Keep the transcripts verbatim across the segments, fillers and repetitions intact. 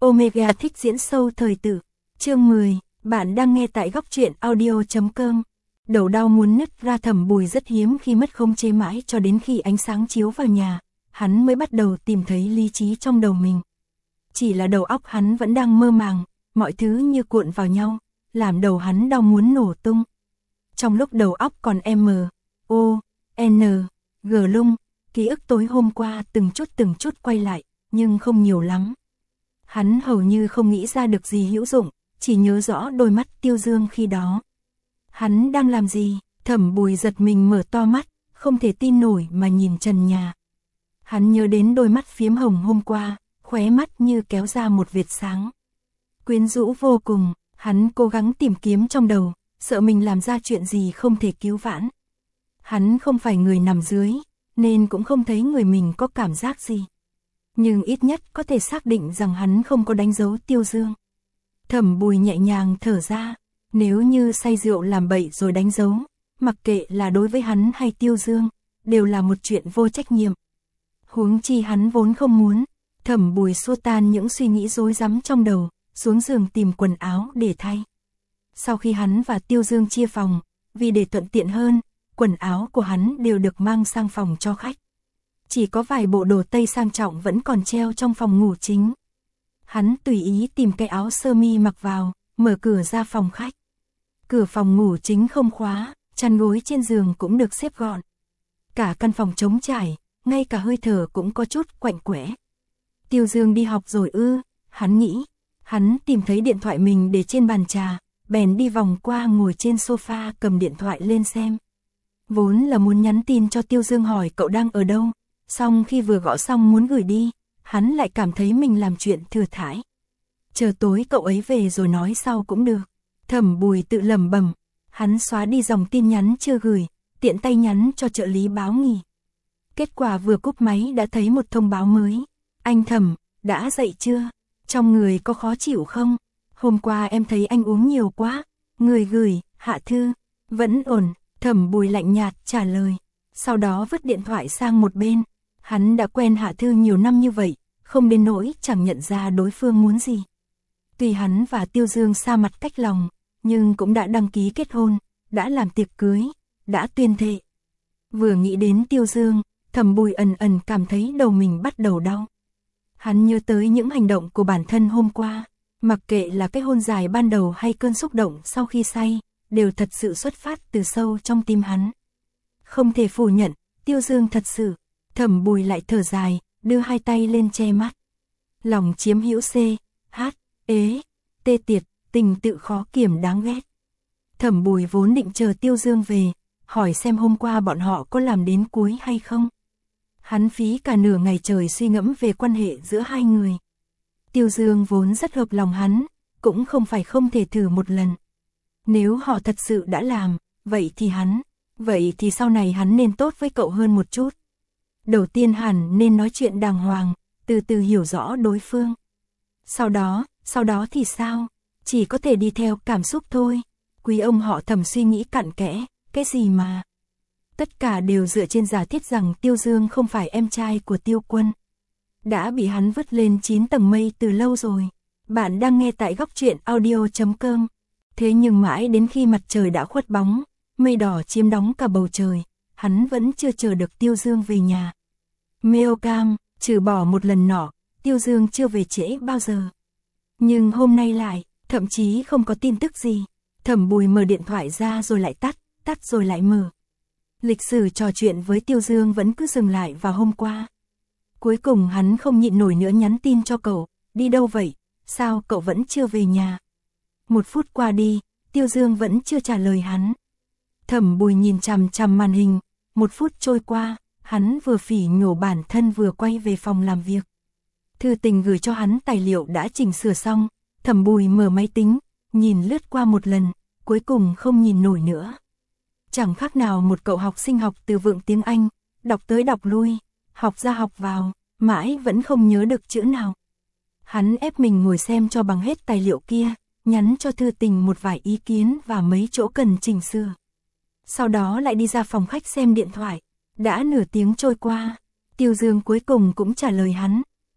Omega thích diễn sâu thời tử. Chương mười, bạn đang nghe tại góc truyện audio chấm com. Đầu đau muốn nứt ra, Thẩm Bùi rất hiếm khi mất khống chế mãi cho đến khi ánh sáng chiếu vào nhà, hắn mới bắt đầu tìm thấy lý trí trong đầu mình. Chỉ là đầu óc hắn vẫn đang mơ màng, mọi thứ như cuộn vào nhau, làm đầu hắn đau muốn nổ tung. Trong lúc đầu óc còn M, O, N, G lung, ký ức tối hôm qua từng chút từng chút quay lại, nhưng không nhiều lắm. Hắn hầu như không nghĩ ra được gì hữu dụng, chỉ nhớ rõ đôi mắt Tiêu Dương khi đó. Hắn đang làm gì? Thẩm Bùi giật mình mở to mắt, không thể tin nổi mà nhìn trần nhà. Hắn nhớ đến đôi mắt phiếm hồng hôm qua, khóe mắt như kéo ra một vệt sáng. Quyến rũ vô cùng, hắn cố gắng tìm kiếm trong đầu, sợ mình làm ra chuyện gì không thể cứu vãn. Hắn không phải người nằm dưới, nên cũng không thấy người mình có cảm giác gì. Nhưng ít nhất có thể xác định rằng hắn không có đánh dấu Tiêu Dương. Thẩm Bùi nhẹ nhàng thở ra, nếu như say rượu làm bậy rồi đánh dấu, mặc kệ là đối với hắn hay Tiêu Dương, đều là một chuyện vô trách nhiệm. Huống chi hắn vốn không muốn. Thẩm Bùi xua tan những suy nghĩ rối rắm trong đầu, xuống giường tìm quần áo để thay. Sau khi hắn và Tiêu Dương chia phòng, vì để thuận tiện hơn, quần áo của hắn đều được mang sang phòng cho khách. Chỉ có vài bộ đồ tây sang trọng vẫn còn treo trong phòng ngủ chính. Hắn tùy ý tìm cái áo sơ mi mặc vào, mở cửa ra phòng khách. Cửa phòng ngủ chính không khóa, chăn gối trên giường cũng được xếp gọn. Cả căn phòng trống trải, ngay cả hơi thở cũng có chút quạnh quẽ. Tiêu Dương đi học rồi ư? Hắn nghĩ. Hắn tìm thấy điện thoại mình để trên bàn trà, bèn đi vòng qua ngồi trên sofa cầm điện thoại lên xem. Vốn là muốn nhắn tin cho Tiêu Dương hỏi cậu đang ở đâu, xong khi vừa gõ xong muốn gửi đi, hắn lại cảm thấy mình làm chuyện thừa thãi. Chờ tối cậu ấy về rồi nói sau cũng được. Thẩm Bùi tự lẩm bẩm, hắn xóa đi dòng tin nhắn chưa gửi, tiện tay nhắn cho trợ lý báo nghỉ. Kết quả vừa cúp máy đã thấy một thông báo mới. Anh Thẩm, đã dậy chưa? Trong người có khó chịu không? Hôm qua em thấy anh uống nhiều quá. Người gửi, Hạ Thư. Vẫn ổn. Thẩm Bùi lạnh nhạt trả lời. Sau đó vứt điện thoại sang một bên. Hắn đã quen Hạ Thư nhiều năm như vậy, không đến nỗi chẳng nhận ra đối phương muốn gì. Tuy hắn và Tiêu Dương xa mặt cách lòng, nhưng cũng đã đăng ký kết hôn, đã làm tiệc cưới, đã tuyên thệ. Vừa nghĩ đến Tiêu Dương, Thẩm Bùi ẩn ẩn cảm thấy đầu mình bắt đầu đau. Hắn nhớ tới những hành động của bản thân hôm qua, mặc kệ là cái hôn dài ban đầu hay cơn xúc động sau khi say, đều thật sự xuất phát từ sâu trong tim hắn. Không thể phủ nhận, Tiêu Dương thật sự. Thẩm Bùi lại thở dài, đưa hai tay lên che mắt. Lòng chiếm hữu C, H, ế, tê tiệt, tình tự khó kiểm đáng ghét. Thẩm Bùi vốn định chờ Tiêu Dương về, hỏi xem hôm qua bọn họ có làm đến cuối hay không. Hắn phí cả nửa ngày trời suy ngẫm về quan hệ giữa hai người. Tiêu Dương vốn rất hợp lòng hắn, cũng không phải không thể thử một lần. Nếu họ thật sự đã làm, vậy thì hắn, vậy thì sau này hắn nên tốt với cậu hơn một chút. Đầu tiên hẳn nên nói chuyện đàng hoàng, từ từ hiểu rõ đối phương. Sau đó, sau đó thì sao? Chỉ có thể đi theo cảm xúc thôi. Quý ông họ Thẩm suy nghĩ cặn kẽ, cái gì mà... Tất cả đều dựa trên giả thiết rằng Tiêu Dương không phải em trai của Tiêu Quân. Đã bị hắn vứt lên chín tầng mây từ lâu rồi. Bạn đang nghe tại góc truyện audio chấm com. Thế nhưng mãi đến khi mặt trời đã khuất bóng, mây đỏ chiếm đóng cả bầu trời, hắn vẫn chưa chờ được Tiêu Dương về nhà. Meocam, trừ bỏ một lần nọ, Tiêu Dương chưa về trễ bao giờ. Nhưng hôm nay lại, thậm chí không có tin tức gì. Thẩm Bùi mở điện thoại ra rồi lại tắt, tắt rồi lại mở. Lịch sử trò chuyện với Tiêu Dương vẫn cứ dừng lại vào hôm qua. Cuối cùng hắn không nhịn nổi nữa nhắn tin cho cậu, đi đâu vậy, sao cậu vẫn chưa về nhà. Một phút qua đi, Tiêu Dương vẫn chưa trả lời hắn. Thẩm Bùi nhìn chằm chằm màn hình, một phút trôi qua, hắn vừa phỉ nhổ bản thân vừa quay về phòng làm việc. Thư tình gửi cho hắn tài liệu đã chỉnh sửa xong, Thẩm Bùi mở máy tính, nhìn lướt qua một lần, cuối cùng không nhìn nổi nữa. Chẳng khác nào một cậu học sinh học từ vựng tiếng Anh, đọc tới đọc lui, học ra học vào, mãi vẫn không nhớ được chữ nào. Hắn ép mình ngồi xem cho bằng hết tài liệu kia, nhắn cho Thư tình một vài ý kiến và mấy chỗ cần chỉnh sửa. Sau đó lại đi ra phòng khách xem điện thoại. Đã nửa tiếng trôi qua, Tiêu Dương cuối cùng cũng trả lời hắn.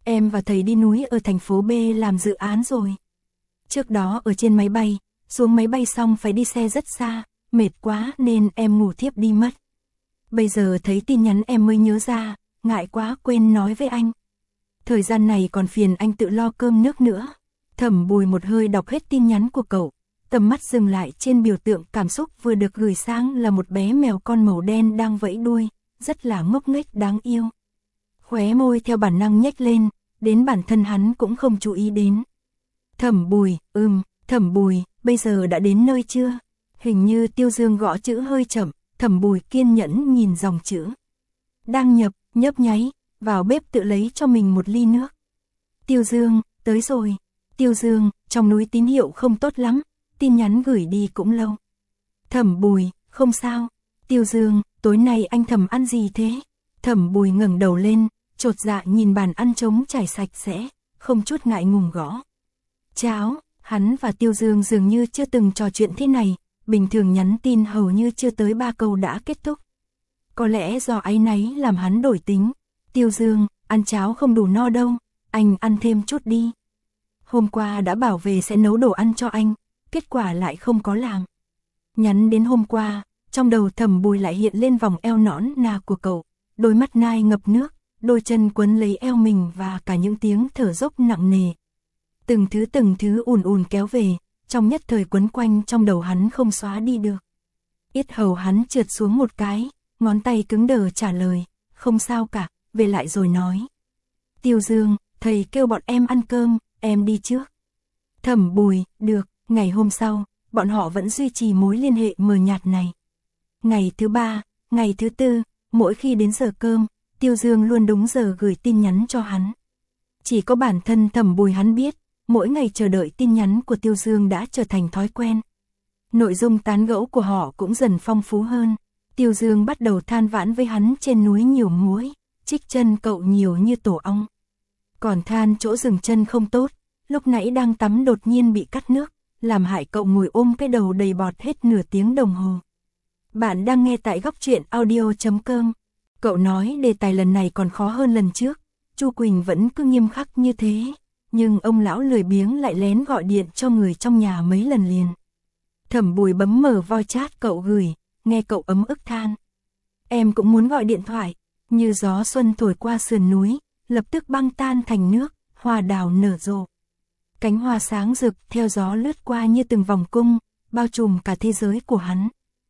em và thầy đi núi ở thành phố B làm dự án rồi. Trước đó ở trên máy bay, xuống máy bay xong phải đi xe rất xa, mệt quá nên em ngủ thiếp đi mất. Bây giờ thấy tin nhắn em mới nhớ ra, ngại quá quên nói với anh. Thời gian này còn phiền anh tự lo cơm nước nữa. Thẩm Bùi một hơi đọc hết tin nhắn của cậu, tầm mắt dừng lại trên biểu tượng cảm xúc vừa được gửi sang là một bé mèo con màu đen đang vẫy đuôi, rất là ngốc nghếch đáng yêu. Khóe môi theo bản năng nhếch lên, đến bản thân hắn cũng không chú ý đến. Thẩm Bùi, ừm, Thẩm Bùi, bây giờ đã đến nơi chưa? Hình như Tiêu Dương gõ chữ hơi chậm, Thẩm Bùi kiên nhẫn nhìn dòng chữ. Đang nhập, nhấp nháy, vào bếp tự lấy cho mình một ly nước. Tiêu Dương, tới rồi. Tiêu Dương, trong núi tín hiệu không tốt lắm, tin nhắn gửi đi cũng lâu. Thẩm Bùi, không sao. Tiêu Dương, tối nay anh Thẩm ăn gì thế? Thẩm Bùi ngẩng đầu lên, chột dạ nhìn bàn ăn trống trải sạch sẽ, không chút ngại ngùng gõ. Cháo, hắn và Tiêu Dương dường như chưa từng trò chuyện thế này, bình thường nhắn tin hầu như chưa tới ba câu đã kết thúc. Có lẽ do áy náy làm hắn đổi tính. Tiêu Dương, ăn cháo không đủ no đâu, anh ăn thêm chút đi. Hôm qua đã bảo về sẽ nấu đồ ăn cho anh, kết quả lại không có làm. Nhắn đến hôm qua, trong đầu Thẩm Bùi lại hiện lên vòng eo nõn nà của cậu, đôi mắt nai ngập nước, đôi chân quấn lấy eo mình và cả những tiếng thở dốc nặng nề. Từng thứ từng thứ ùn ùn kéo về, trong nhất thời quấn quanh trong đầu hắn không xóa đi được. Yết hầu hắn trượt xuống một cái, ngón tay cứng đờ trả lời, không sao cả, về lại rồi nói. Tiêu Dương, thầy kêu bọn em ăn cơm, em đi trước. Thẩm Bùi, được, ngày hôm sau, bọn họ vẫn duy trì mối liên hệ mờ nhạt này. Ngày thứ ba, ngày thứ tư, mỗi khi đến giờ cơm, Tiêu Dương luôn đúng giờ gửi tin nhắn cho hắn. Chỉ có bản thân Thẩm Bùi hắn biết, mỗi ngày chờ đợi tin nhắn của Tiêu Dương đã trở thành thói quen. Nội dung tán gẫu của họ cũng dần phong phú hơn. Tiêu Dương bắt đầu than vãn với hắn trên núi nhiều muỗi, trích chân cậu nhiều như tổ ong. Còn than chỗ dừng chân không tốt, lúc nãy đang tắm đột nhiên bị cắt nước, làm hại cậu ngồi ôm cái đầu đầy bọt hết nửa tiếng đồng hồ. Bạn đang nghe tại góc truyện audio chấm com. Cậu nói đề tài lần này còn khó hơn lần trước, Chu Quỳnh vẫn cứ nghiêm khắc như thế, nhưng ông lão lười biếng lại lén gọi điện cho người trong nhà mấy lần liền. Thẩm Bùi bấm mở voi chat cậu gửi, nghe cậu ấm ức than. Em cũng muốn gọi điện thoại, như gió xuân thổi qua sườn núi, lập tức băng tan thành nước, hoa đào nở rộ. Cánh hoa sáng rực theo gió lướt qua như từng vòng cung, bao trùm cả thế giới của hắn.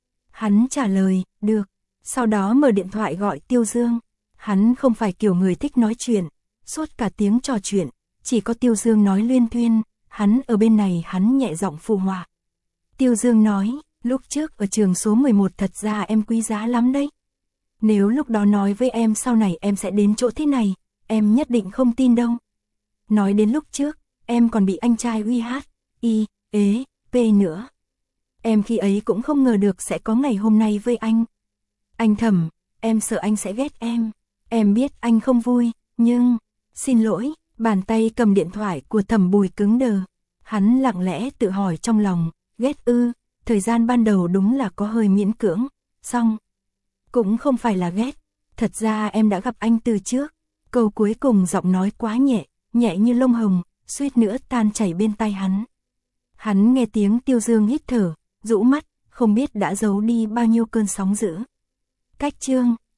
Hắn trả lời, được, sau đó mở điện thoại gọi Tiêu Dương. Hắn không phải kiểu người thích nói chuyện, suốt cả tiếng trò chuyện, chỉ có Tiêu Dương nói luyên thuyên, hắn ở bên này hắn nhẹ giọng phụ họa. Tiêu Dương nói, lúc trước ở trường số mười một thật ra em quý giá lắm đấy. Nếu lúc đó nói với em sau này em sẽ đến chỗ thế này, em nhất định không tin đâu. Nói đến lúc trước, em còn bị anh trai uy hát, y, ế, p nữa. Em khi ấy cũng không ngờ được sẽ có ngày hôm nay với anh. Anh Thẩm, em sợ anh sẽ ghét em. Em biết anh không vui, nhưng... Xin lỗi, bàn tay cầm điện thoại của Thẩm Bùi cứng đờ. Hắn lặng lẽ tự hỏi trong lòng, ghét ư, thời gian ban đầu đúng là có hơi miễn cưỡng, xong. Cũng không phải là ghét, thật ra em đã gặp anh từ trước. Câu cuối cùng giọng nói quá nhẹ, nhẹ như lông hồng, suýt nữa tan chảy bên tai hắn. Hắn nghe tiếng Tiêu Dương hít thở, rũ mắt, không biết đã giấu đi bao nhiêu cơn sóng dữ. Cách chương